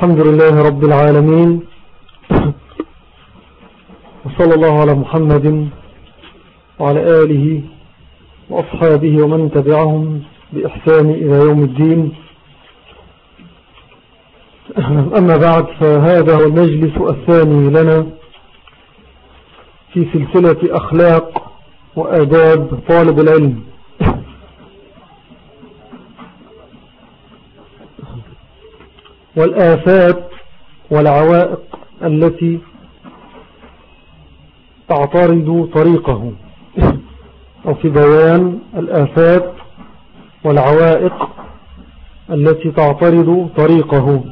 الحمد لله رب العالمين، وصلى الله على محمد وعلى آله وأصحابه ومن تبعهم بإحسان إلى يوم الدين. أما بعد، فهذا هو المجلس الثاني لنا في سلسلة أخلاق وآداب طالب العلم. والآفات والعوائق التي تعترض طريقه، أو في بيان الآفات والعوائق التي تعترض طريقه.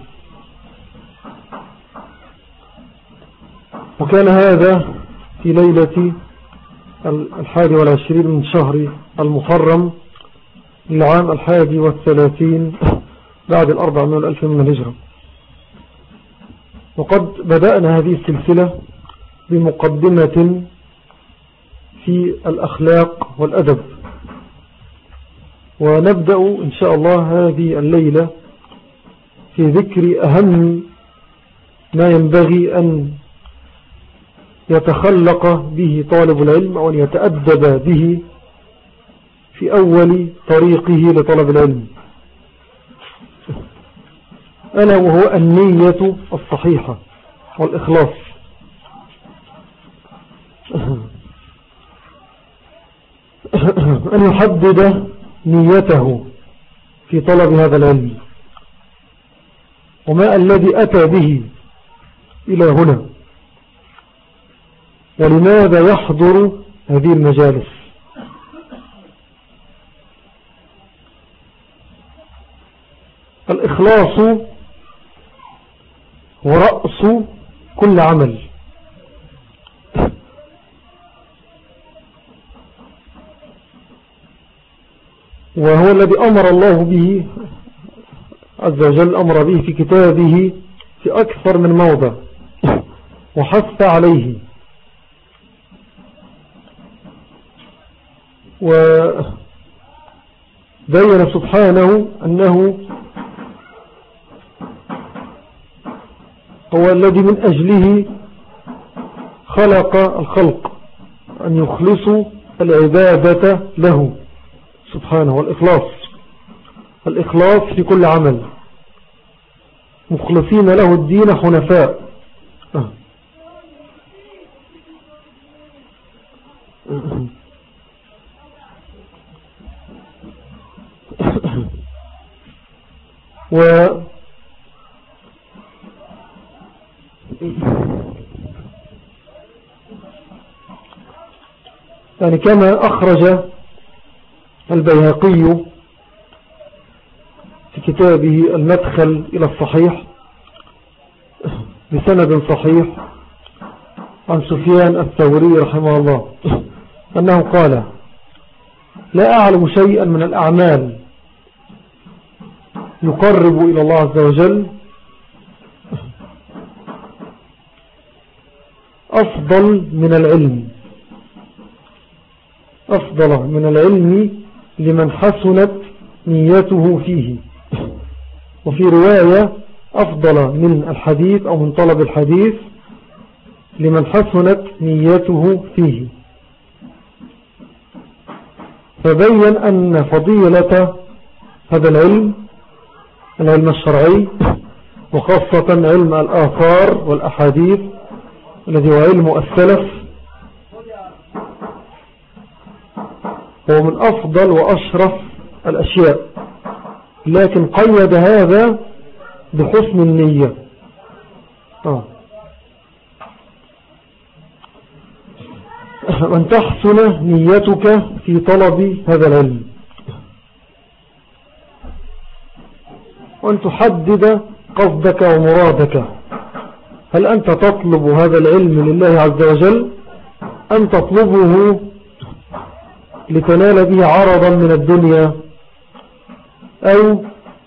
وكان هذا في ليلة 21 من شهر المحرم للعام 31 بعد 400,000 من الهجرة. وقد بدأنا هذه السلسلة بمقدمة في الأخلاق والأدب، ونبدأ إن شاء الله هذه الليلة في ذكر أهم ما ينبغي أن يتخلق به طالب العلم أو أن يتأدب به في أول طريقه لطلب العلم، ألا وهو النية الصحيحة والإخلاص. أن يحدد نيته في طلب هذا العلم، وما الذي أتى به إلى هنا، ولماذا يحضر هذه المجالس. الإخلاص هو رأس كل عمل، وهو الذي أمر الله به عز وجل، أمر به في كتابه في أكثر من موضع وحث عليه. وبين سبحانه أنه هو الذي من أجله خلق الخلق، أن يخلصوا العبادة له سبحانه. والإخلاص في كل عمل، مخلصين له الدين حنفاء. يعني كما أخرج البيهقي في كتابه المدخل إلى الصحيح بسند صحيح عن سفيان الثوري رحمه الله أنه قال: لا أعلم شيئا من الأعمال يقرب إلى الله عز وجل أفضل من العلم لمن حسنت نيته فيه. وفي رواية: أفضل من الحديث أو من طلب الحديث لمن حسنت نيته فيه. فبين أن فضيلة هذا العلم الشرعي، وخاصة علم الآثار والأحاديث الذي هو علم السلف، هو من أفضل وأشرف الأشياء، لكن قيد هذا بحسن النية. أن تحسن نيتك في طلب هذا العلم، وأن تحدد قصدك ومرادك. هل أنت تطلب هذا العلم لله عز وجل، أم تطلبه لتنال به عرضا من الدنيا، أو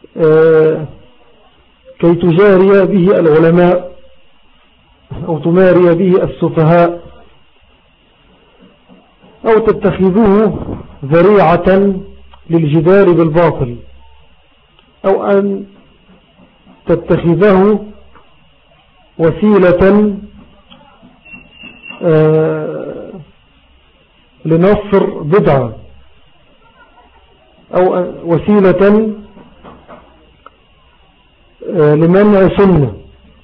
كي تجاري به العلماء، أو تماري به السفهاء، أو تتخذوه ذريعة للجدال بالباطل، أو أن تتخذه وسيلة لنصر بدعة أو وسيلة لمنع سنة.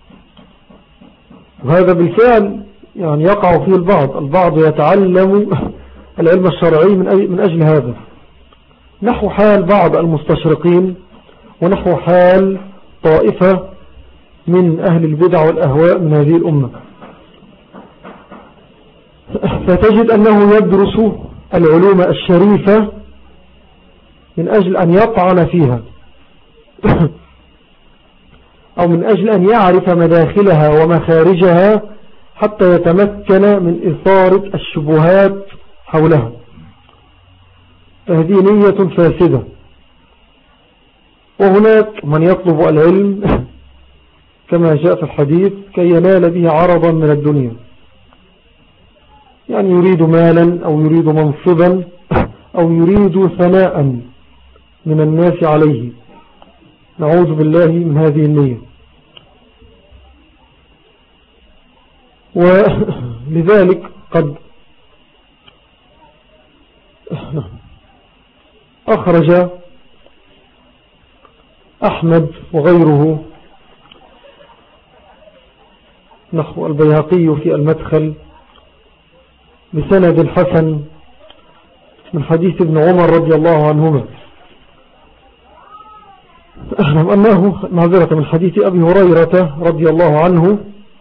وهذا بالفعل يعني يقع فيه البعض يتعلم العلم الشرعي من أجل هذا، نحو حال بعض المستشرقين ونحو حال طائفة من أهل البدع والأهواء من هذه الأمة. فتجد أنه يدرس العلوم الشريفة من أجل أن يطعن فيها أو من أجل أن يعرف مداخلها ومخارجها حتى يتمكن من إثارة الشبهات حولها. فهذه نية فاسدة. وهناك من يطلب العلم كما جاء في الحديث كي ينال به عرضا من الدنيا، يعني يريد مالا أو يريد منصبا أو يريد ثناء من الناس عليه. نعوذ بالله من هذه النية. ولذلك قد أخرج أحمد وغيره نحو البيهقي في المدخل بسند حسن من حديث ابن عمر رضي الله عنهما أنه معذرة من حديث أبي هريرة رضي الله عنه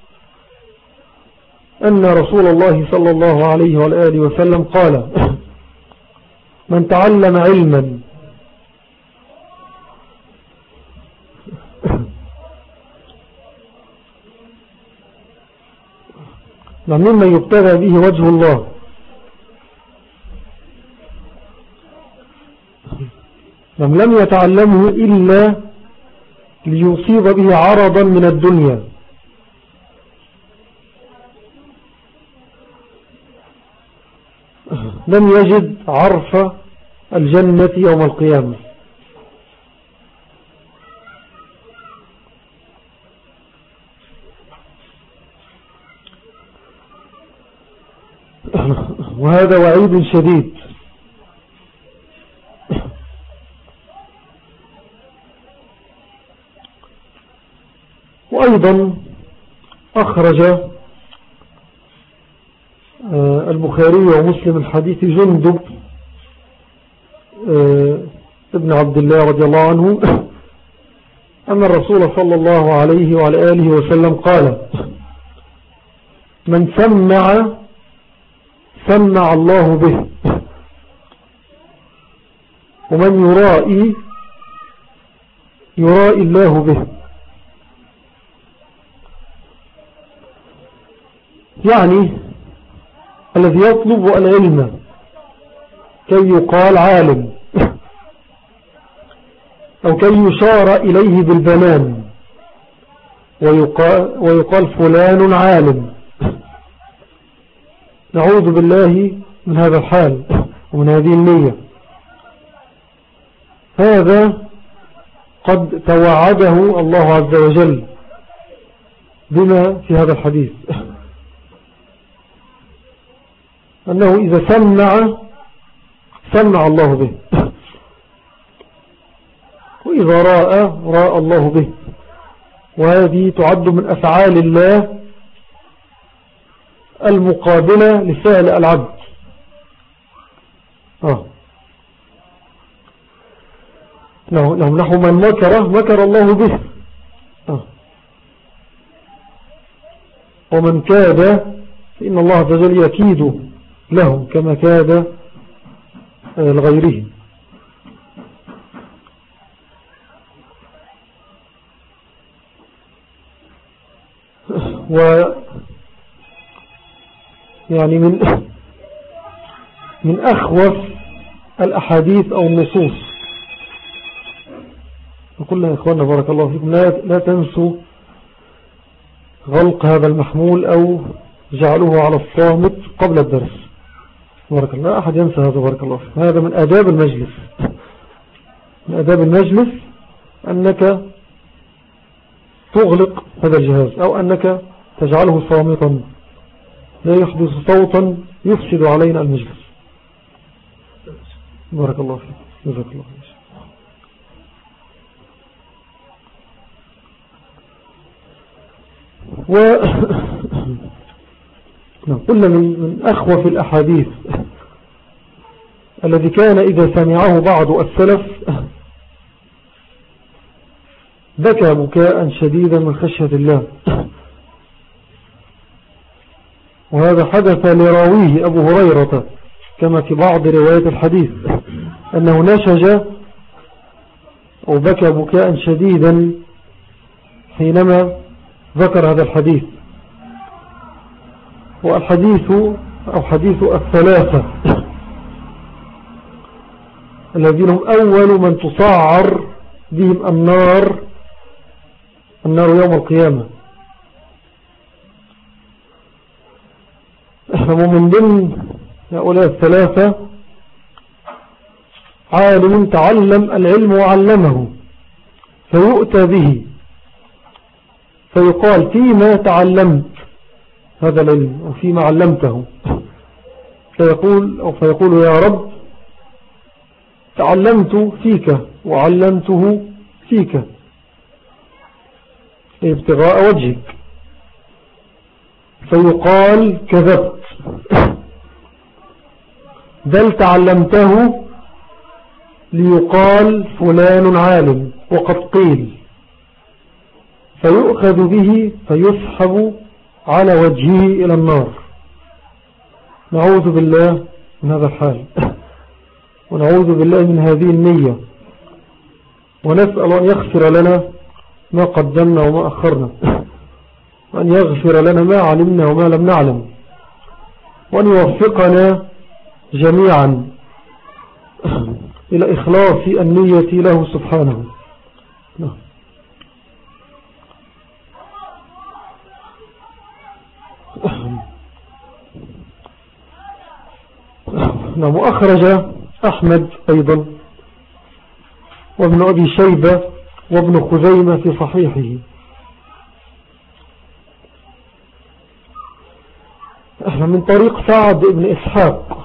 أن رسول الله صلى الله عليه وآله وسلم قال: من تعلم علما مما يبتغى به وجه الله لم يتعلمه إلا ليصيب به عرضا من الدنيا لم يجد عرف الجنة يوم القيامة. وهذا وعيد شديد. وأيضا أخرج البخاري ومسلم الحديث جندب ابن عبد الله رضي الله عنه أن الرسول صلى الله عليه وعلى آله وسلم قال: من سمع الله به، ومن يرائي الله به. يعني الذي يطلب العلم كي يقال عالم أو كي يشار إليه بالبنان ويقال فلان عالم، نعوذ بالله من هذا الحال ومن هذه النية. هذا قد توعده الله عز وجل بما في هذا الحديث، أنه إذا سمع الله به، وإذا راى الله به. وهذه تعد من أفعال الله المقابلة لفعل العبد. نحو من مكر الله به، ومن كاد فإن الله عز وجل يكيد له كما كاد لغيره. يعني من أخوف الأحاديث أو النصوص. وقلنا يا إخواننا بارك الله فيكم لا تنسوا غلق هذا المحمول أو جعله على الصامت قبل الدرس. بارك الله، لا أحد ينسى هذا. بارك الله فيكم. هذا من آداب المجلس. من آداب المجلس أنك تغلق هذا الجهاز أو أنك تجعله صامتا لا يحدث صوتا يفسد علينا المجلس. بارك الله فيك. جزاك الله خير. قلنا من أخوف الأحاديث الذي كان إذا سمعه بعض السلف بكى بكاء شديدا من خشية الله، وهذا حدث لراويه أبو هريرة كما في بعض روايات الحديث أنه نشج أو بكى بكاء شديدا حينما ذكر هذا الحديث. والحديث أو حديث الثلاثة الذين هم أول من تصعر بهم النار يوم القيامة. ومن ضمن هؤلاء الثلاثة عالم تعلم العلم وعلمه فيؤتى به فيقال فيما تعلمت هذا العلم أو فيما علمته، فيقول يا رب تعلمت فيك وعلمته فيك ابتغاء وجهك، فيقال كذبت بل تعلمته ليقال فلان عالم وقد قيل، فيؤخذ به فيسحب على وجهه إلى النار. نعوذ بالله من هذا الحال ونعوذ بالله من هذه النية، ونسأل أن يغفر لنا ما قدمنا وما أخرنا، وأن يغفر لنا ما علمنا وما لم نعلم، وأن يوفقنا جميعا إلى إخلاص النية له سبحانه. وأخرج أحمد أيضا وابن أبي شيبة وابن خزيمة في صحيحه من طريق سعد بن إسحاق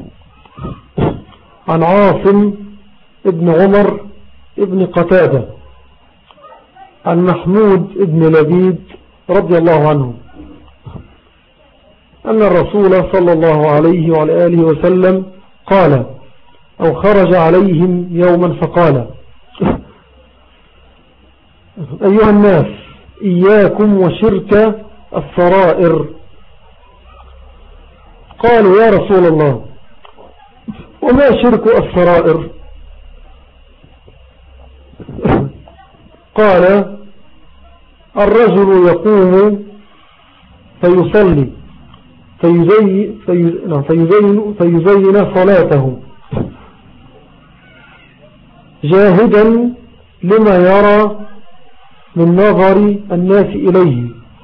عن عاصم ابن عمر ابن قتادة عن محمود ابن لبيد رضي الله عنه أن الرسول صلى الله عليه وعلى آله وسلم قال أو خرج عليهم يوما فقال أيها الناس إياكم وشرك السرائر. قالوا يا رسول الله وما شرك السرائر؟ قال الرجل يقوم فيصلي فيزين صلاته جاهدا لما يرى من نظر الناس إليه،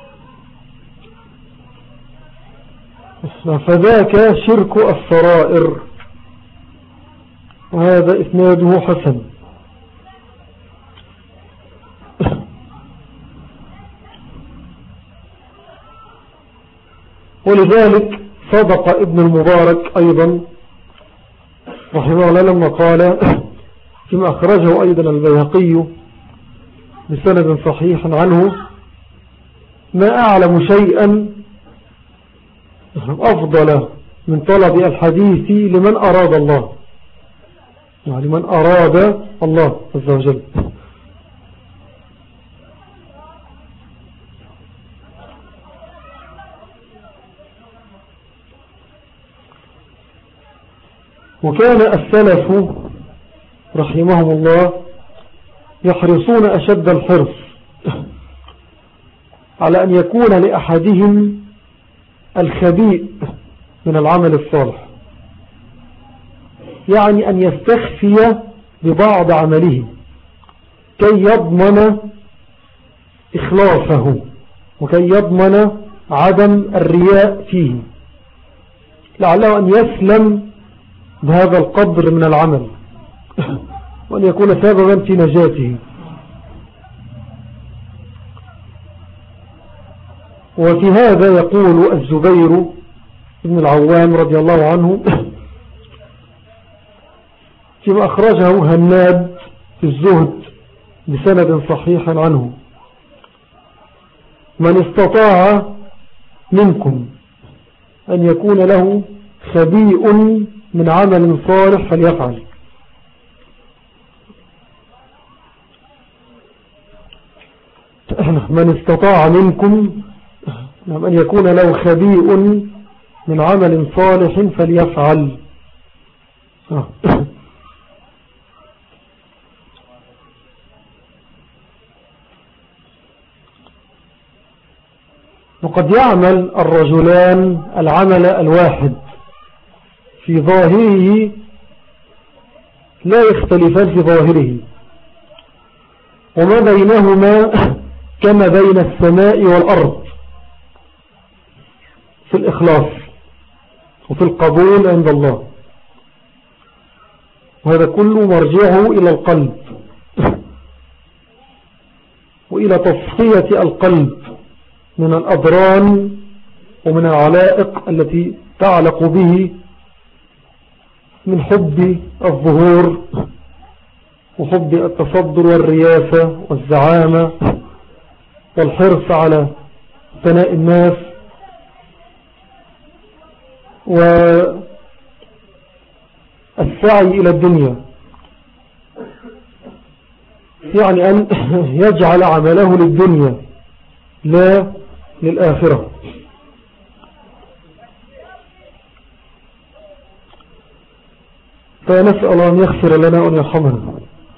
فذاك شرك السرائر. وهذا إسناده حسن. ولذلك صدق ابن المبارك أيضا رحمه الله لما قال كما أخرجه أيضا البيهقي بسند صحيح عنه ما أعلم شيئا أفضل من طلب الحديث لمن أراد الله، يعني من أراد الله عز وجل. وكان السلف رحمهم الله يحرصون أشد الحرص على أن يكون لأحدهم الخبيء من العمل الصالح، يعني أن يستخفي ببعض عمله كي يضمن إخلاصه وكي يضمن عدم الرياء فيه، لعله أن يسلم بهذا القدر من العمل وأن يكون سببا في نجاته. وفي هذا يقول الزبير بن العوام رضي الله عنه فيما أخرجه هناد في الزهد بسند صحيح عنه: من استطاع منكم أن يكون له خبيء من عمل صالح فليفعل. من استطاع منكم أن يكون له خبيء من عمل صالح فليفعل. وقد يعمل الرجلان العمل الواحد في ظاهره لا يختلفان في ظاهره، وما بينهما كما بين السماء والأرض في الإخلاص وفي القبول عند الله، وهذا كله مرجعه إلى القلب وإلى تصفية القلب من الأضران ومن العلائق التي تعلق به من حب الظهور وحب التصدر والرياسة والزعامة والحرص على ثناء الناس والسعي إلى الدنيا، يعني أن يجعل عمله للدنيا لا للآخرة. فنسأل أن يغفر لنا وأن يرحمنا.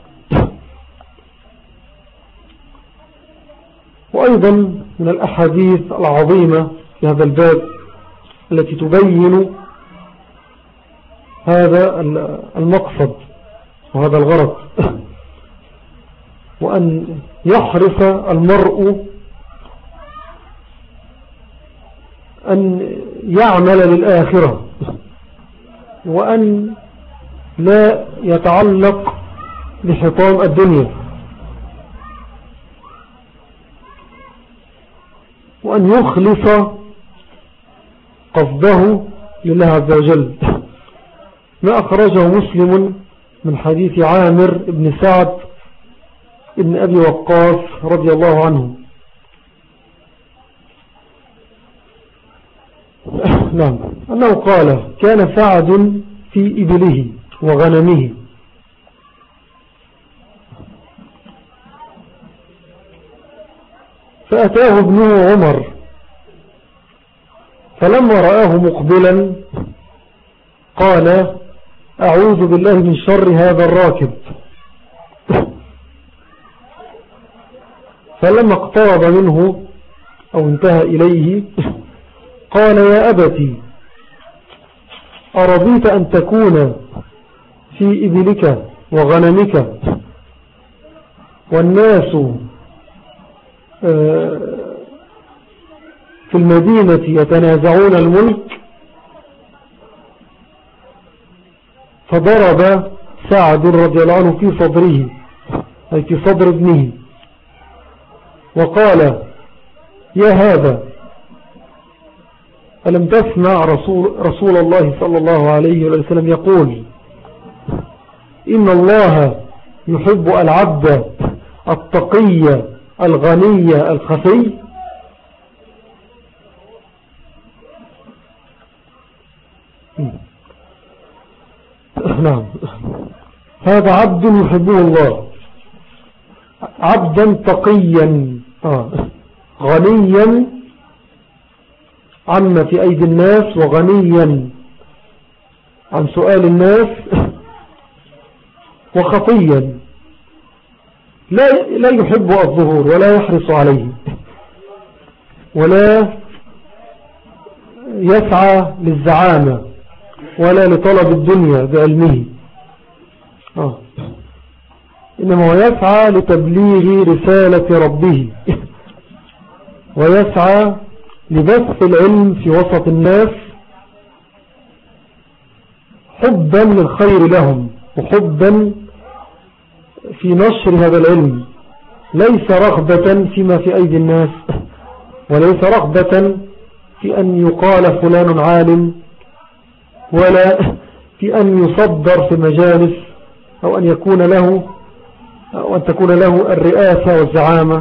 وأيضا من الأحاديث العظيمة في هذا الباب التي تبين هذا المقصد وهذا الغرض، وأن يحرص المرء أن يعمل للآخرة وأن لا يتعلق بحطام الدنيا، وأن يخلص قصده لله عز وجل. ما أخرجه مسلم من حديث عامر بن سعد ابن أبي وقاص رضي الله عنه. نعم، أنه قال: كان سعد في إبله وغنمه فأتاه ابنه عمر فلما رآه مقبلا قال: أعوذ بالله من شر هذا الراكب. فلما اقترب منه أو انتهى إليه قال: يا أبتي، أرضيت أن تكون في إبلك وغنمك والناس في المدينة يتنازعون الملك؟ فضرب سعد رضي الله عنه في صدره أي في صدر ابنه وقال: يا هذا، ألم تسمع رسول الله صلى الله عليه وسلم يقول: إن الله يحب العبد التقي الغني الخفي؟ نعم، هذا عبد يحبه الله، عبدا تقيا غنيا عما في أيدي الناس وغنيا عن سؤال الناس وخفيا لا يحب الظهور ولا يحرص عليه ولا يسعى للزعامة ولا لطلب الدنيا بعلمه، إنما هو يسعى لتبليغ رسالة ربه ويسعى لبث العلم في وسط الناس حبا للخير لهم وحبا في نشر هذا العلم، ليس رغبة فيما في أيدي الناس وليس رغبة في أن يقال فلان عالم، ولا في أن يصدر في مجالس، أو أن يكون له أو أن تكون له الرئاسة والزعامة.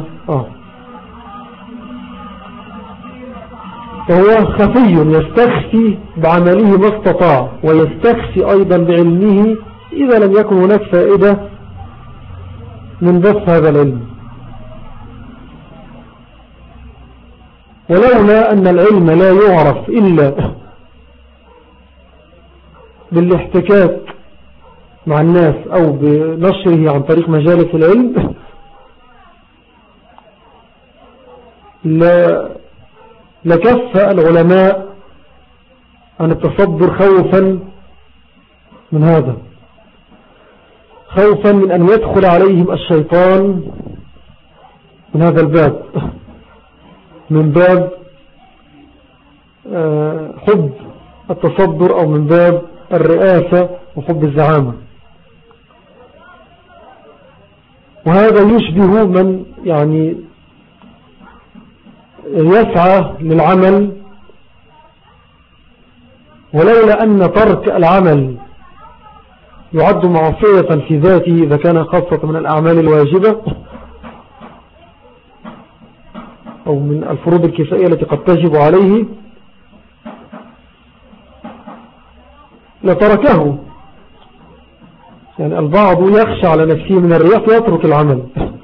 فهو خفي يستخفي بعمله ما استطاع، ويستخفي أيضا بعلمه إذا لم يكن هناك فائدة من بث هذا العلم. ولولا أن العلم لا يعرف إلا بالاحتكاك مع الناس أو بنشره عن طريق مجالس العلم لكف العلماء عن التصدر خوفا من هذا، خوفا من أن يدخل عليهم الشيطان من هذا الباب، من باب حب التصدر، أو من باب الرئاسة وحب الزعامة. وهذا يشبه من يعني يسعى للعمل، ولولا أن ترك العمل يعد معصية في ذاته إذا كان خاصة من الأعمال الواجبة أو من الفروض الكفائية التي قد تجب عليه، لتركه. يعني البعض يخشى على نفسه من الرياء فيترك العمل،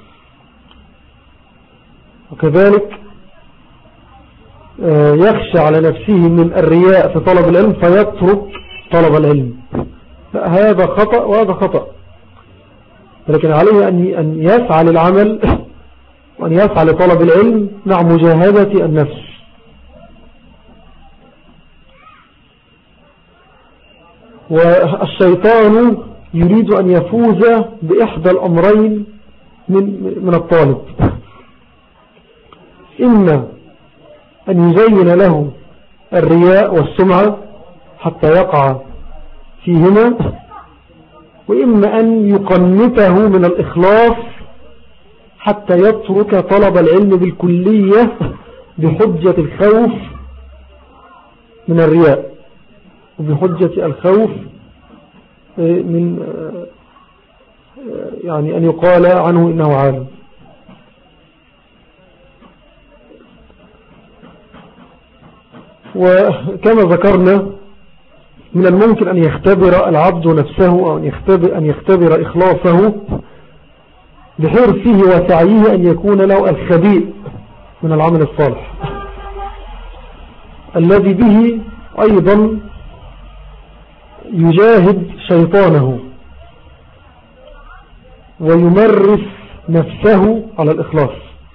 وكذلك يخشى على نفسه من الرياء في طلب العلم فيترك طلب العلم. هذا خطأ وهذا خطأ، ولكن عليه أن يسعى للعمل وأن يسعى لطلب العلم مع مجاهدة النفس. والشيطان يريد أن يفوز بإحدى الأمرين من الطالب، إما أن يزين له الرياء والسمعة حتى يقع فيهما، وإما أن يقنته من الإخلاص حتى يترك طلب العلم بالكلية بحجة الخوف من الرياء، وبحجة الخوف من يعني أن يقال عنه إنه عالم. وكما ذكرنا من الممكن أن يختبر العبد نفسه، أو أن يختبر إخلاصه بحرصه وسعيه أن يكون له الخبيء من العمل الصالح الذي به أيضا يجاهد شيطانه ويمرس نفسه على الإخلاص.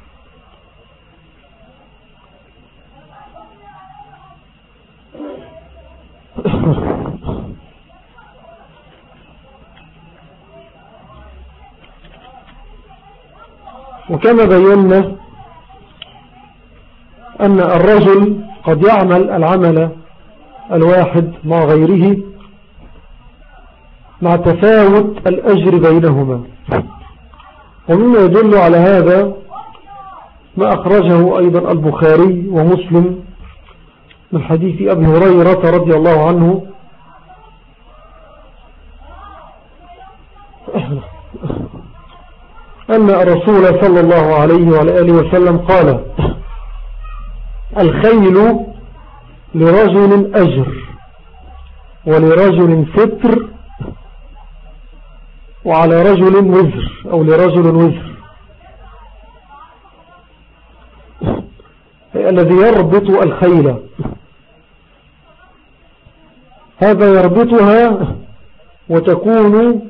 وكما بينا أن الرجل قد يعمل العمل الواحد مع غيره مع تفاوت الأجر بينهما، ومما يدل على هذا ما أخرجه أيضا البخاري ومسلم من حديث أبي هريرة رضي الله عنه أن الرسول صلى الله عليه وعلى آله وسلم قال: الخيل لرجل أجر ولرجل ستر وعلى رجل وزر، أو لرجل وزر. الذي يربط الخيل هذا يربطها وتكون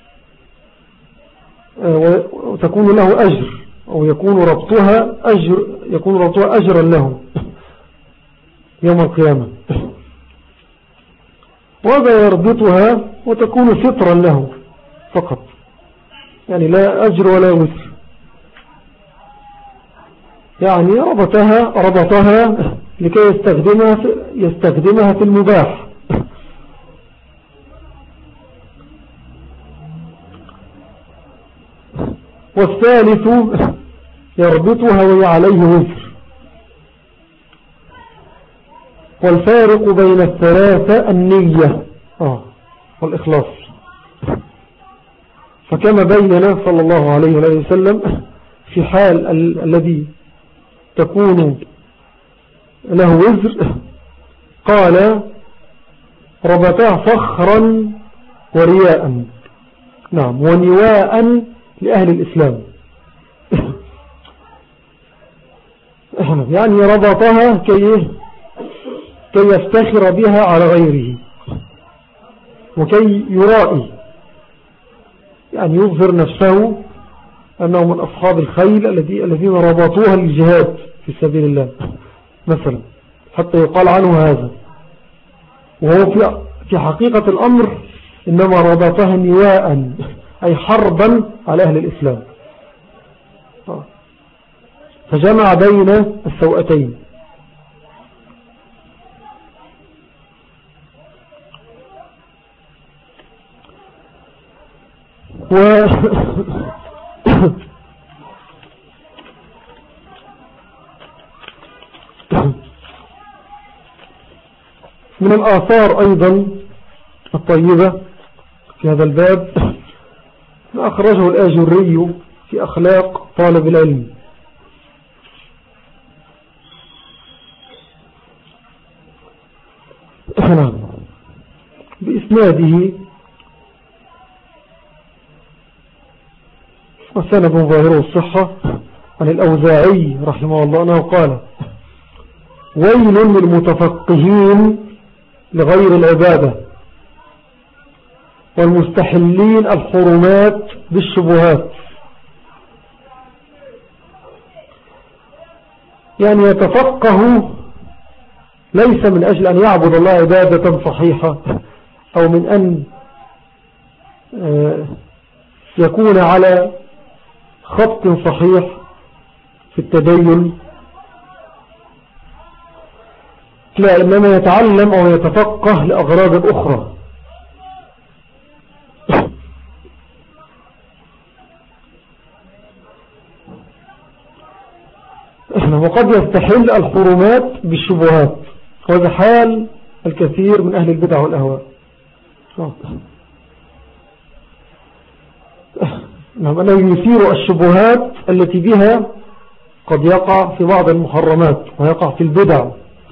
له أجر، أو يكون ربطها أجرا له يوم القيامة، وهذا يربطها وتكون سترا له فقط، يعني لا أجر ولا وزر، يعني ربطها لكي يستخدمها في المباح. والثالث يربطها وهي عليه وزر، والفارق بين الثلاثة النية والإخلاص. فكما بين صلى الله عليه وسلم في حال الذي تكون له وزر قال ربطاه فخرا ورياء، نعم، ونواء لأهل الإسلام. يعني ربطها كي يفتخر بها على غيره وكي يرائي، يعني يظهر نفسه أنه من أصحاب الخيل الذين ربطوها للجهاد في سبيل الله مثلا، حتى يقال عنه هذا، وهو في حقيقة الأمر إنما ربطها نواء أي حربا على أهل الإسلام. فجمع بين السوءتين. من الآثار أيضا الطيبة في هذا الباب ما أخرجه الآجري في أخلاق طالب العلم. بإسناده وسند ظاهره الصحة عن الأوزاعي رحمه الله أنه قال: ويل للمتفقهين لغير العبادة والمستحلين الحرمات بالشبهات. يعني يتفقه ليس من أجل أن يعبد الله عبادة صحيحة أو من أن يكون على خط صحيح في التدين، لا، إنما يتعلم أو يتفقه لأغراض أخرى. وقد يستحل الحرمات بالشبهات، وهذا حال الكثير من أهل البدع والأهواء. نعم، أنه يثير الشبهات التي بها قد يقع في بعض المحرمات ويقع في البدع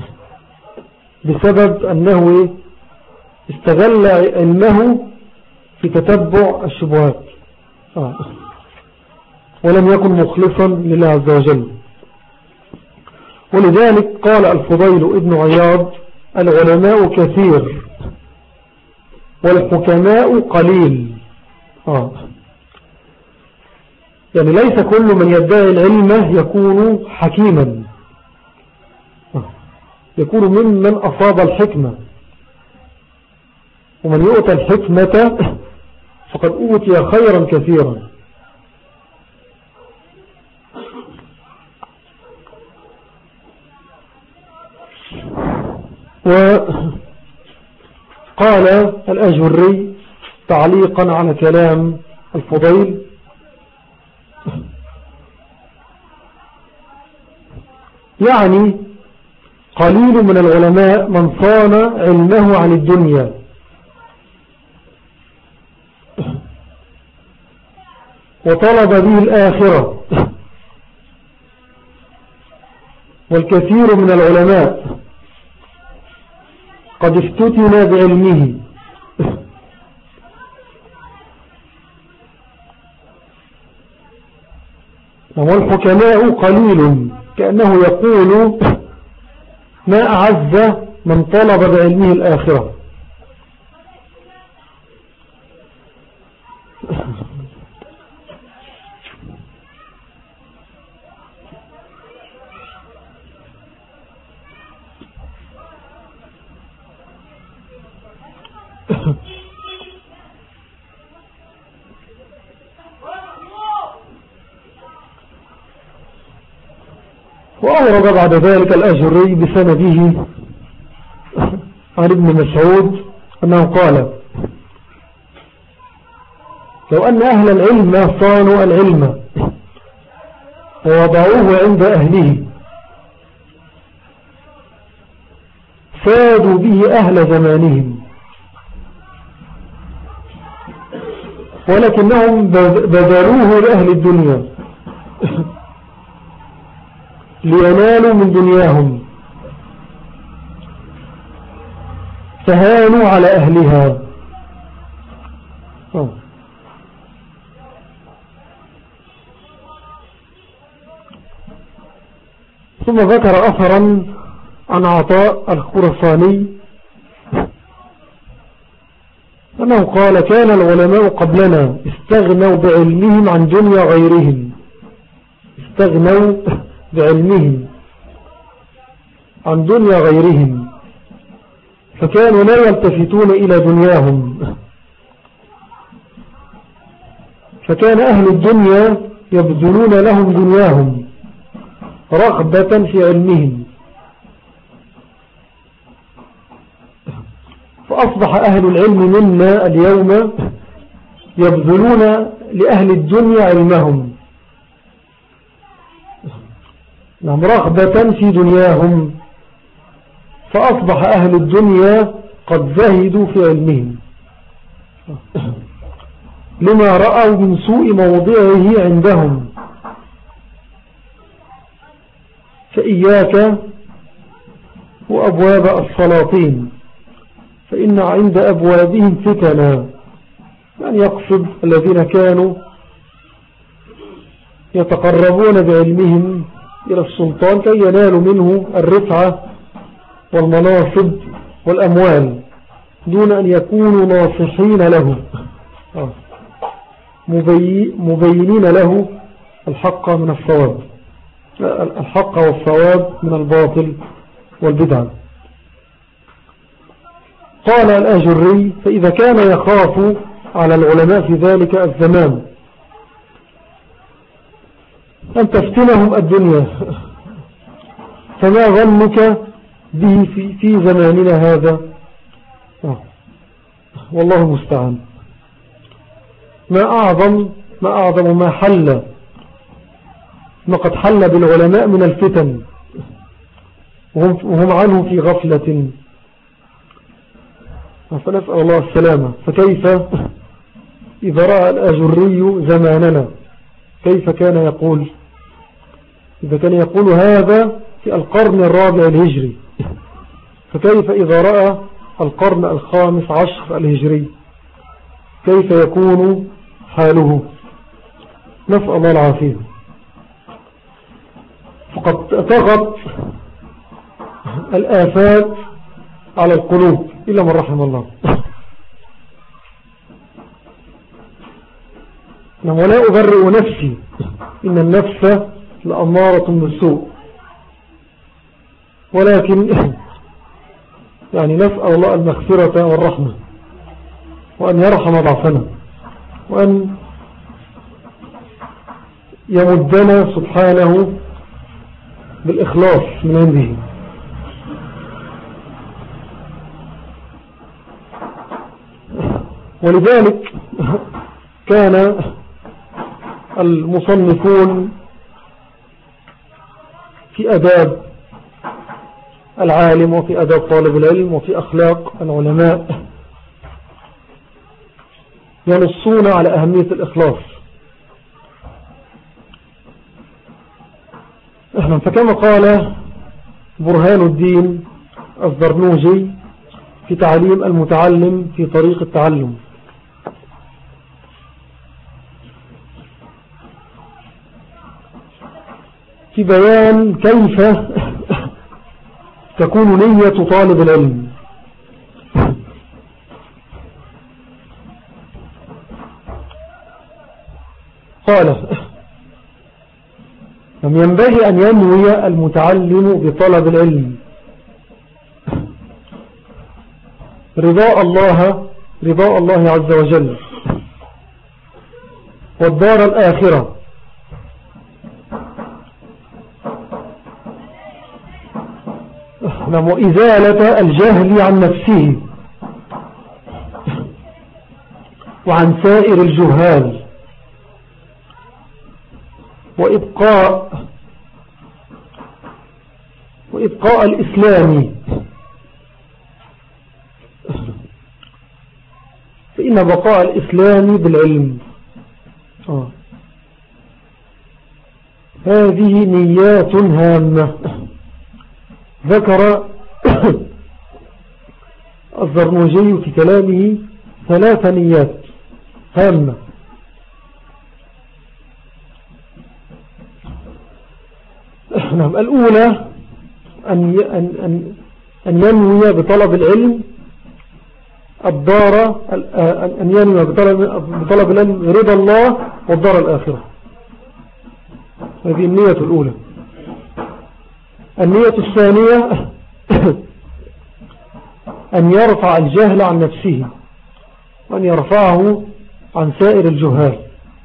بسبب أنه استغل علمه في تتبع الشبهات ولم يكن مخلصا لله عز وجل. ولذلك قال الفضيل ابن عياض: العلماء كثير والحكماء قليل. يعني ليس كل من يدعي العلم يكون حكيما، يكون ممن أصاب الحكمة، ومن يؤتى الحكمة فقد أوتي خيرا كثيرا. وقال الأجري تعليقا على كلام الفضيل: يعني قليل من العلماء من صان علمه عن الدنيا، وطلب به الآخرة، والكثير من العلماء قد افتتن بعلمه، والحكماء قليل، كأنه يقول: ما أعز من طلب بعلمه الآخرة. وأورد بعد ذلك الأجري بسنده عن ابن مسعود أنه قال: لو أن أهل العلم صانوا العلم ووضعوه عند أهله فادوا به أهل زمانهم، ولكنهم بذلوه لأهل الدنيا لينالوا من دنياهم، فهانوا على أهلها. ثم ذكر أثرا عن عطاء الخرساني أنه قال: كان العلماء قبلنا استغنوا بعلمهم عن دنيا غيرهم، استغنوا بعلمهم عن دنيا غيرهم، فكانوا لا يلتفتون إلى دنياهم، فكان أهل الدنيا يبذلون لهم دنياهم رغبة في علمهم، فأصبح أهل العلم منا اليوم يبذلون لأهل الدنيا علمهم، نعم، رغبة في دنياهم، فأصبح أهل الدنيا قد زهدوا في علمهم لما رأوا من سوء موضعه عندهم. فإياك وأبواب السلاطين فإن عند أبوابهم فتنا، يعني يقصد الذين كانوا يتقربون بعلمهم إلى السلطان كي ينالوا منه الرفعة والمناصب والأموال دون أن يكونوا ناصحين له مبينين له الحق من الصواب، الحق والصواب من الباطل والبدع. قال الآجري: فإذا كان يخاف على العلماء في ذلك الزمان أن تفتنهم الدنيا، فما ظنك به في زماننا هذا؟ والله المستعان. ما أعظم ما حل، ما قد حل بالعلماء من الفتن وهم عنه في غفلة، فنسأل الله السلامة. فكيف إذا رأى الأجري زماننا كيف كان يقول؟ إذا كان يقول هذا في القرن الرابع الهجري، فكيف إذا رأى القرن الخامس عشر الهجري كيف يكون حاله؟ نسأل الله العافية. فقد طغت الآفات على القلوب إلا من رحم الله، ولا أبرئ نفسي إن النفس لأمارة بالسوء، ولكن يعني نسأل الله المغفرة والرحمة، وأن يرحم ضعفنا، وأن يمدنا سبحانه بالإخلاص من عنده. ولذلك كان المصنفون في أداب العالم وفي أداب طالب العلم وفي أخلاق العلماء ينصون على أهمية الإخلاص. فكما قال برهان الدين الزرنوجي في تعليم المتعلم في طريق التعلم: في بيان كيف تكون نية طالب العلم. قال: ينبغي أن ينوي المتعلم بطلب العلم رضاء الله عز وجل والدار الآخرة، وإزالة الجهل عن نفسه وعن سائر الجهال، وإبقاء الإسلام فإن بقاء الإسلام بالعلم. هذه نيات هامة. ذكر الزرنوجي في كلامه 3 نيات هامة. نعم. الأولى أن ينوي بطلب العلم الدار، أن ينوي بطلب العلم رضا الله والدار الآخرة. هذه النية الأولى. النية الثانية أن يرفع الجهل عن نفسه وأن يرفعه عن سائر الجهال.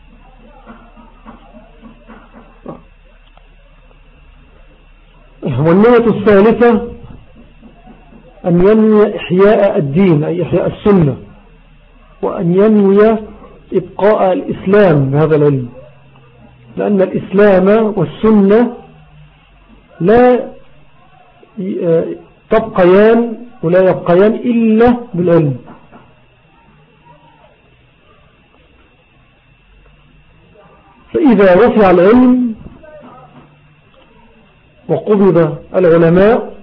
والنية الثالثة أن ينوي إحياء الدين أي إحياء السنة، وأن ينوي إبقاء الإسلام بهذا العلم، لأن الإسلام والسنة لا تبقيان ولا يبقيان إلا بالعلم. فإذا رفع العلم وقبض العلماء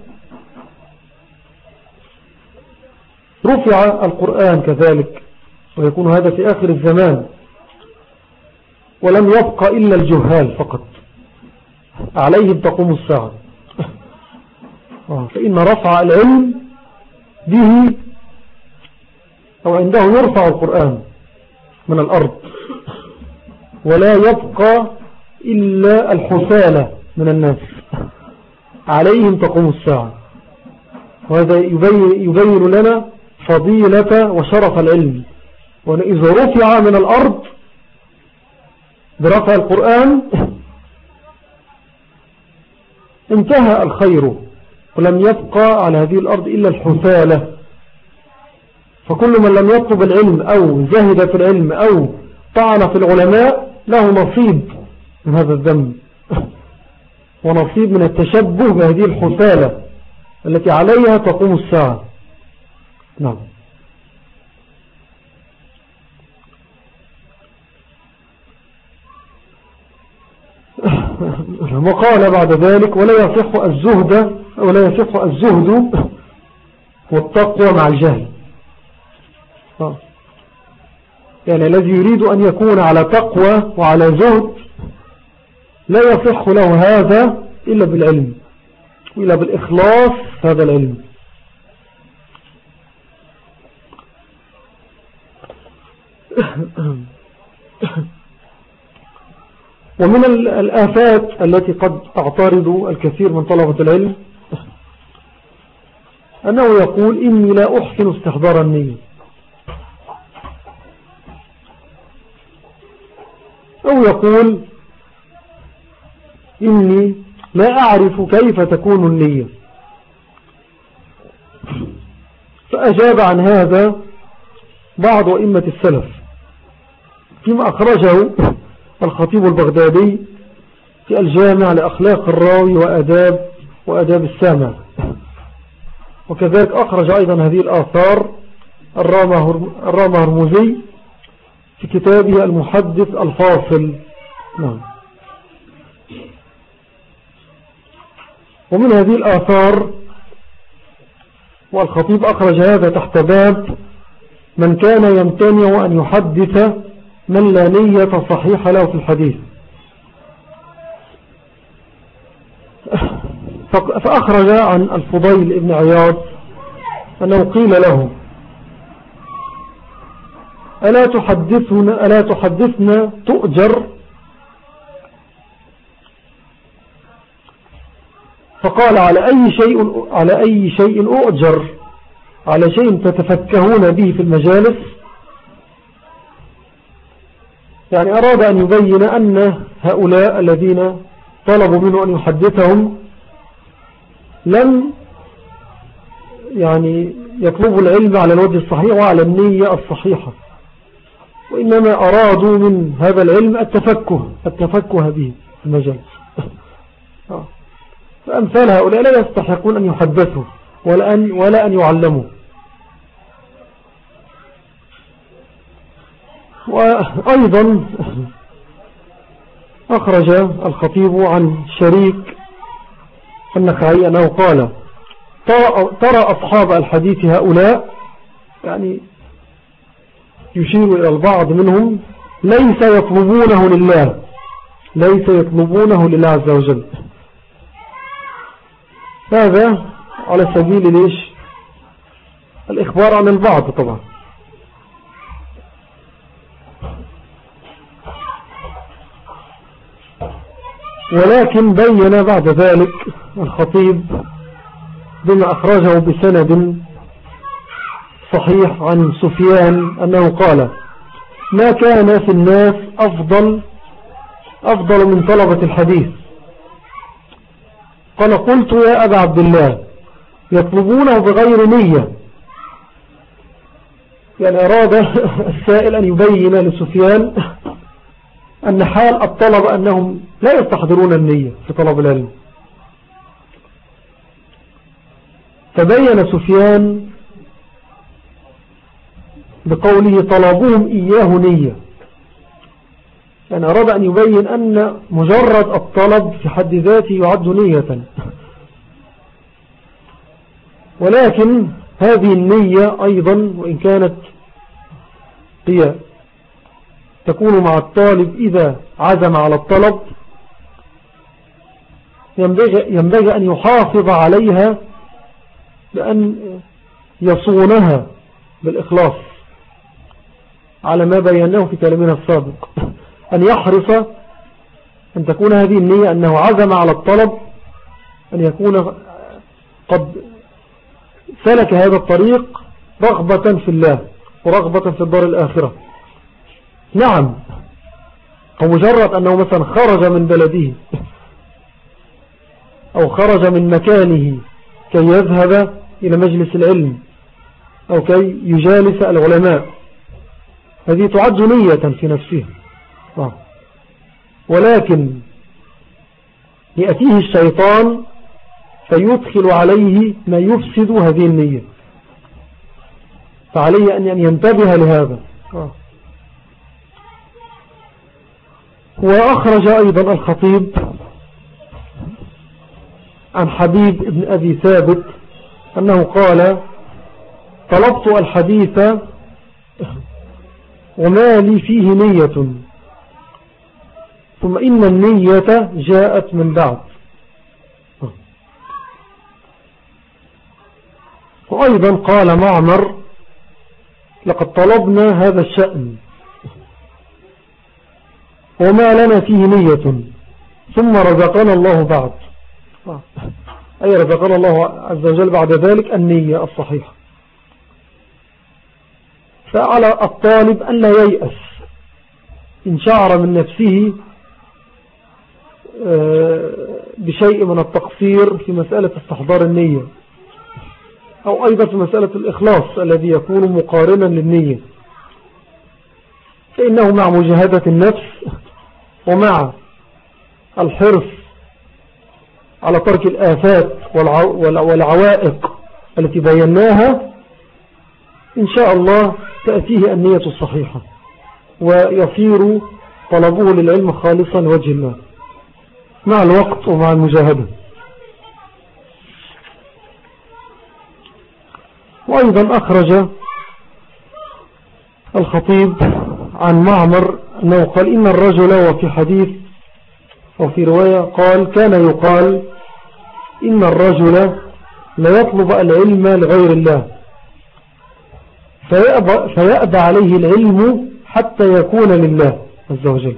رفع القرآن كذلك، ويكون هذا في آخر الزمان، ولم يبقى إلا الجهال فقط عليهم تقوم الساعة. فإن رفع العلم به أو عنده يرفع القرآن من الأرض، ولا يبقى إلا الحسالة من الناس عليهم تقوم الساعة. وهذا يبين لنا فضيلة وشرف العلم، وأن إذا رفع من الأرض برفع القرآن انتهى الخير، ولم يبقى على هذه الأرض إلا الحثالة. فكل من لم يطلب العلم أو زهد في العلم أو طعن في العلماء له نصيب من هذا الذنب، ونصيب من التشبه بهذه الحثالة التي عليها تقوم الساعة. نعم. وقال بعد ذلك ولا يصح الزهد والتقوى مع الجهل. يعني الذي يريد أن يكون على تقوى وعلى زهد لا يصح له هذا إلا بالعلم وإلا بالإخلاص هذا العلم. ومن الآفات التي قد تعترض الكثير من طلبة العلم أنه يقول إني لا أحسن استحضار النية، أو يقول إني لا أعرف كيف تكون النية. فأجاب عن هذا بعض أئمة السلف فيما أخرجه الخطيب البغدادي في الجامع لأخلاق الراوي وأداب السامع. وكذلك أخرج أيضا هذه الآثار الرامة هرمزي في كتابه المحدث الفاصل. نعم. ومن هذه الآثار والخطيب أخرج هذا تحت باب من كان يمتنع أن يحدث من لا نية صحيحة له في الحديث. فأخرج عن الفضيل ابن عياض أنه قيل له ألا تحدثنا تؤجر؟ فقال على أي شيء أؤجر؟ على شيء تتفكهون به في المجالس. يعني أراد أن يبين أن هؤلاء الذين طلبوا منه أن يحدثهم لم يعني يطلبوا العلم على الوجه الصحيح وعلى النية الصحيحة، وإنما أرادوا من هذا العلم التفكه به في المجالس. فأمثال هؤلاء لا يستحقون أن يحدثوا ولا أن يعلموا. وأيضا أخرج الخطيب عن شريك النخعي أنه قال: ترى أصحاب الحديث هؤلاء، يعني يشير إلى البعض منهم، ليس يطلبونه لله، ليس يطلبونه لله عز وجل. هذا على سبيل ليش الإخبار عن البعض طبعا. ولكن بين بعد ذلك الخطيب بما أخرجه بسند صحيح عن سفيان أنه قال: ما كان في الناس أفضل من طلبة الحديث. قال: قلت يا أبا عبد الله، يطلبونه بغير نية. يعني أراد السائل أن يبين لسفيان أن حال الطلب أنهم لا يستحضرون النية في طلب العلم. فبين سفيان بقوله: طلبهم إياه نية، يعني أراد أن يبين أن مجرد الطلب في حد ذاته يعد نية، ولكن هذه النية أيضا وإن كانت هي تكون مع الطالب إذا عزم على الطلب، ينبغي أن يحافظ عليها بأن يصونها بالإخلاص على ما بيناه في كلامنا السابق، أن يحرص أن تكون هذه النية أنه عزم على الطلب، أن يكون قد سلك هذا الطريق رغبة في الله ورغبة في الدار الآخرة. نعم، أو مجرد أنه مثلا خرج من بلده أو خرج من مكانه كي يذهب إلى مجلس العلم أو كي يجالس العلماء، هذه تعد نية في نفسها. ولكن يأتيه الشيطان فيدخل عليه ما يفسد هذه النية، فعليه أن ينتبه لهذا. وأخرج أيضا الخطيب عن حبيب بن أبي ثابت أنه قال: طلبت الحديث وما لي فيه نية، ثم إن النية جاءت من بعد. وأيضا قال معمر: لقد طلبنا هذا الشأن وما لنا فيه نية، ثم رزقنا الله بعد، أي رزقنا الله عز وجل بعد ذلك النية الصحيحة. فعلى الطالب أن لا ييأس إن شعر من نفسه بشيء من التقصير في مسألة استحضار النية، أو أيضا في مسألة الإخلاص الذي يكون مقارنا للنية، فإنه مع مجاهدة النفس ومع الحرص على ترك الآفات والعوائق التي بيناها إن شاء الله تأتيه النية الصحيحة ويصير طلبه للعلم خالصا لوجه الله مع الوقت ومع المجاهدة. وأيضا أخرج الخطيب عن معمر أنه قال: إن الرجل، وفي حديث وفي رواية قال: كان يقال إن الرجل لا يطلب العلم لغير الله فيأبى عليه العلم حتى يكون لله عز وجل.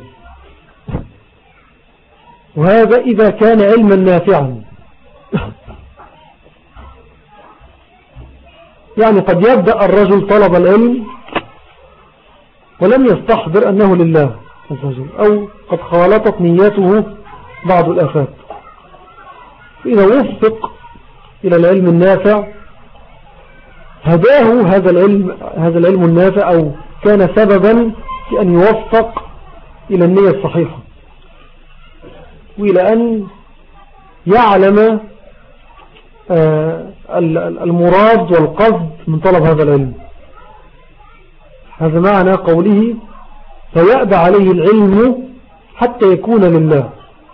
وهذا إذا كان علما نافعا. يعني قد يبدأ الرجل طلب العلم ولم يستحضر أنه لله عز وجل، أو قد خالطت نيته بعض الآفات، فإذا وفق إلى العلم النافع هداه هذا العلم النافع، أو كان سببا في أن يوفق إلى النية الصحيحة وإلى أن يعلم المراد والقصد من طلب هذا العلم. هذا معنى قوله فيأبى عليه العلم حتى يكون لله،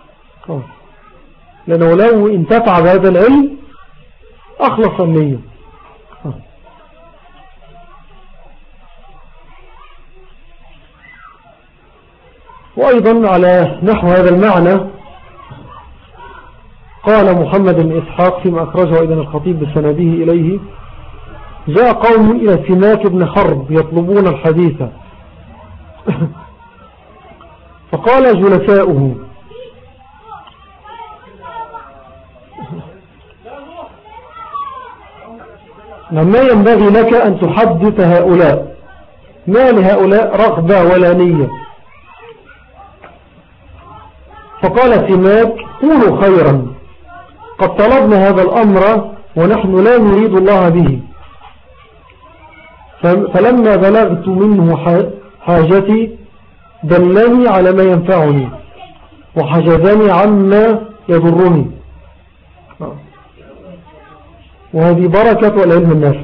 لأنه لو انتفع بهذا العلم أخلص النية. وأيضا على نحو هذا المعنى قال محمد بن إسحاق فيما أخرجه أيضا الخطيب بسنده إليه: جاء قوم إلى سماك بن حرب يطلبون الحديث، فقال جلساؤه: ما ينبغي لك أن تحدث هؤلاء، ما لهؤلاء رغبة ولا نية. فقال سماك: قولوا خيرا، قد طلبنا هذا الأمر ونحن لا نريد الله به، فلما بلغت منه حاجتي دلني على ما ينفعني وحجزني عما يضرني. وهذه بركة والعلم النافع.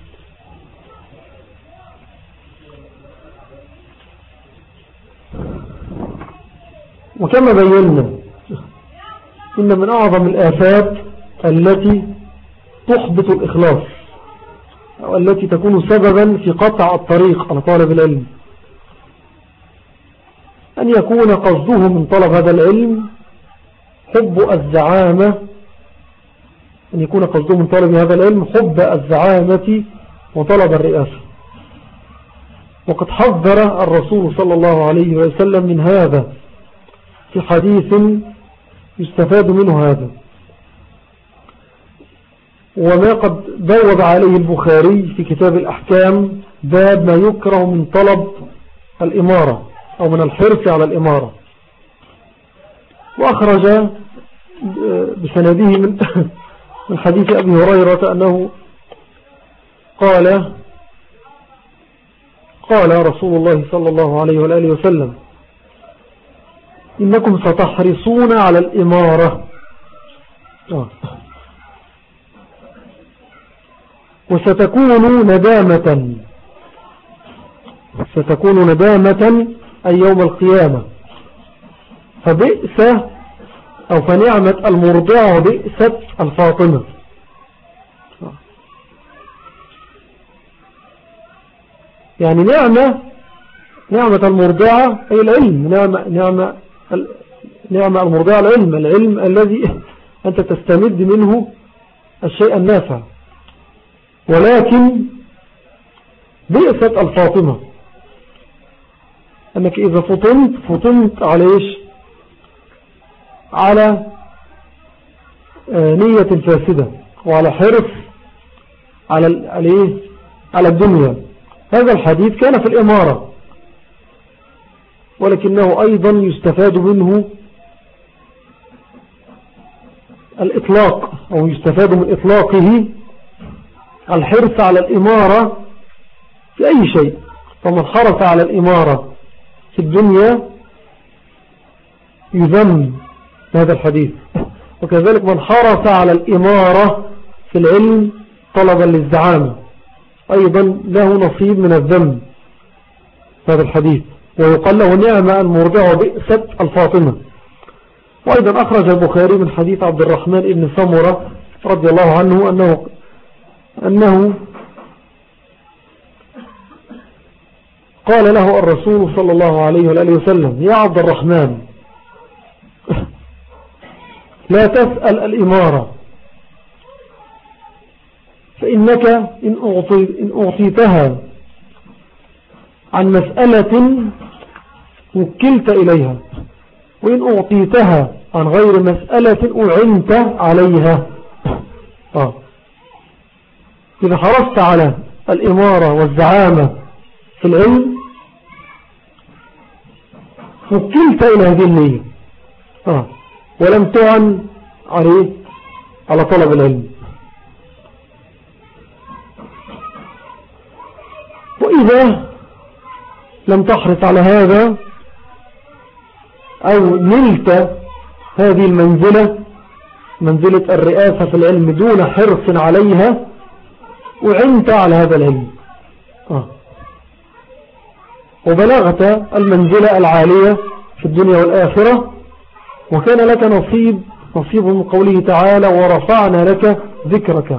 وكما بينا إن من أعظم الآفات التي تحبط الإخلاص أو التي تكون سببا في قطع الطريق على طالب العلم أن يكون قصده من طلب هذا العلم حب الزعامة، أن يكون قصده من طلب هذا العلم حب الزعامة وطلب الرئاسة. وقد حذر الرسول صلى الله عليه وسلم من هذا في حديث يستفاد منه هذا، وما قد بوب عليه البخاري في كتاب الأحكام باب ما يكره من طلب الإمارة أو من الحرص على الإمارة. وأخرج بسنده من حديث أبي هريرة أنه قال رسول الله صلى الله عليه وآله وسلم: إنكم ستحرصون على الإمارة وستكون ندامة أي يوم القيامة، فبئس أو فنعمة المرضعة وبئست الفاطمة. يعني نعمة المرضعة أي العلم، نعمة المرضعة العلم الذي أنت تستمد منه الشيء النافع، ولكن بئست الفاطمة أنك إذا فطنت على إيش؟ على نية فاسدة وعلى حرص على الدنيا. هذا الحديث كان في الإمارة، ولكنه أيضا يستفاد منه الإطلاق، أو يستفاد من إطلاقه الحرص على الإمارة في أي شيء. فمن حرص على الإمارة في الدنيا يذم هذا الحديث، وكذلك من حرص على الإمارة في العلم طلبا للزعامة أيضا له نصيب من الذم هذا الحديث، ويقال له نعمة المرضعة وبئست الفاطمة. وأيضا أخرج البخاري من حديث عبد الرحمن بن سمرة رضي الله عنه أنه قال له الرسول صلى الله عليه وآله وسلم: يا عبد الرحمن، لا تسأل الإمارة، فإنك إن أعطيتها عن مسألة وكلت إليها، وإن أعطيتها عن غير مسألة أعنت عليها. إذا حرصت على الإمارة والزعامة في العلم وكلت إلى هذه النية ولم تعن على طلب العلم. وإذا لم تحرص على هذا أو نلت هذه المنزلة، منزلة الرئاسة في العلم دون حرص عليها، وعنت على هذا العلم. وبلغت المنزلة العالية في الدنيا والآخرة، وكان لك نصيب من قوله تعالى ورفعنا لك ذكرك.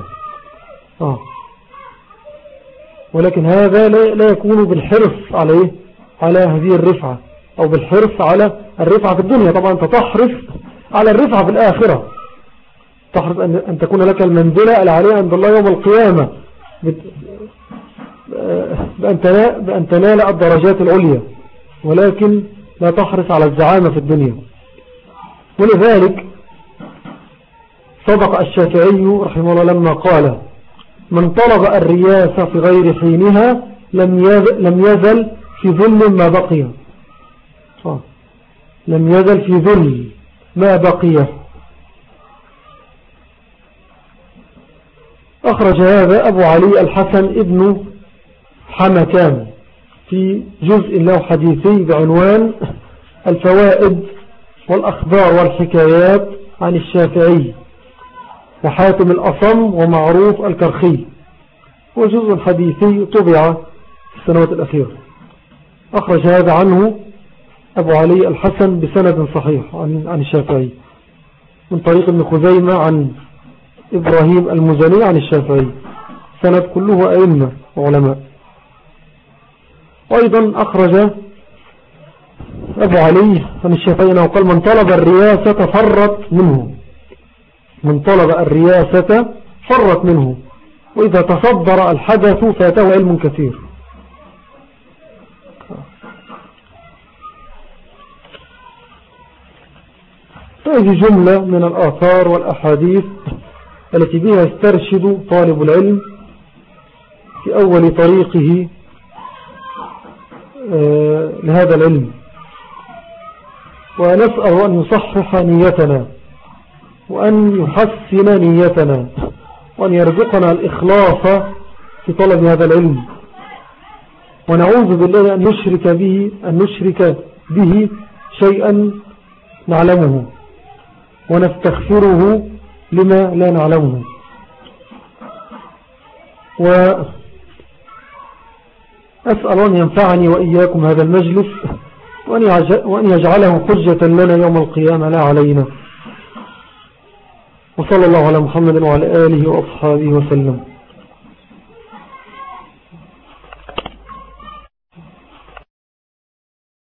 ولكن هذا لا يكون بالحرص على هذه الرفعة، أو بالحرص على الرفعة في الدنيا. طبعا أنت تحرص على الرفعة في الآخرة، تحرص أن تكون لك المنزلة العالية عند الله يوم القيامة بأن تنال الدرجات العليا، ولكن لا تحرص على الزعامة في الدنيا. ولذلك صدق الشافعي رحمه الله لما قال من طلب الرياسة في غير حينها لم يزل في ظل ما بقي. لم يزل في ظل ما بقي. أخرج هذا أبو علي الحسن ابن حمكان في جزء له حديثي بعنوان الفوائد والأخبار والحكايات عن الشافعي وحاتم الأصم ومعروف الكرخي، وجزء حديثي طبع في السنوات الأخيرة. أخرج هذا عنه أبو علي الحسن بسند صحيح عن الشافعي من طريق ابن خزيمة عن إبراهيم المزني عن الشافعي، سند كله أئمة وعلماء. وأيضا أخرج أبو علي عن الشافعي أنه قال من طلب الرياسة فرت منه، من طلب الرياسة فرت منه، وإذا تصدر الحدث فاته علم كثير. هذه جملة من الآثار والأحاديث التي بها يسترشد طالب العلم في أول طريقه لهذا العلم، ونسأل أن يصحح نيتنا وأن يحسن نيتنا وأن يرزقنا الإخلاص في طلب هذا العلم، ونعوذ بالله أن نشرك به شيئا نعلمه ونستغفره لما لا نعلمه. وأسأل أن ينفعني وإياكم هذا المجلس وأن يجعله حجة لنا يوم القيامة لا علينا. وصلى الله على محمد وعلى آله وأصحابه وسلم.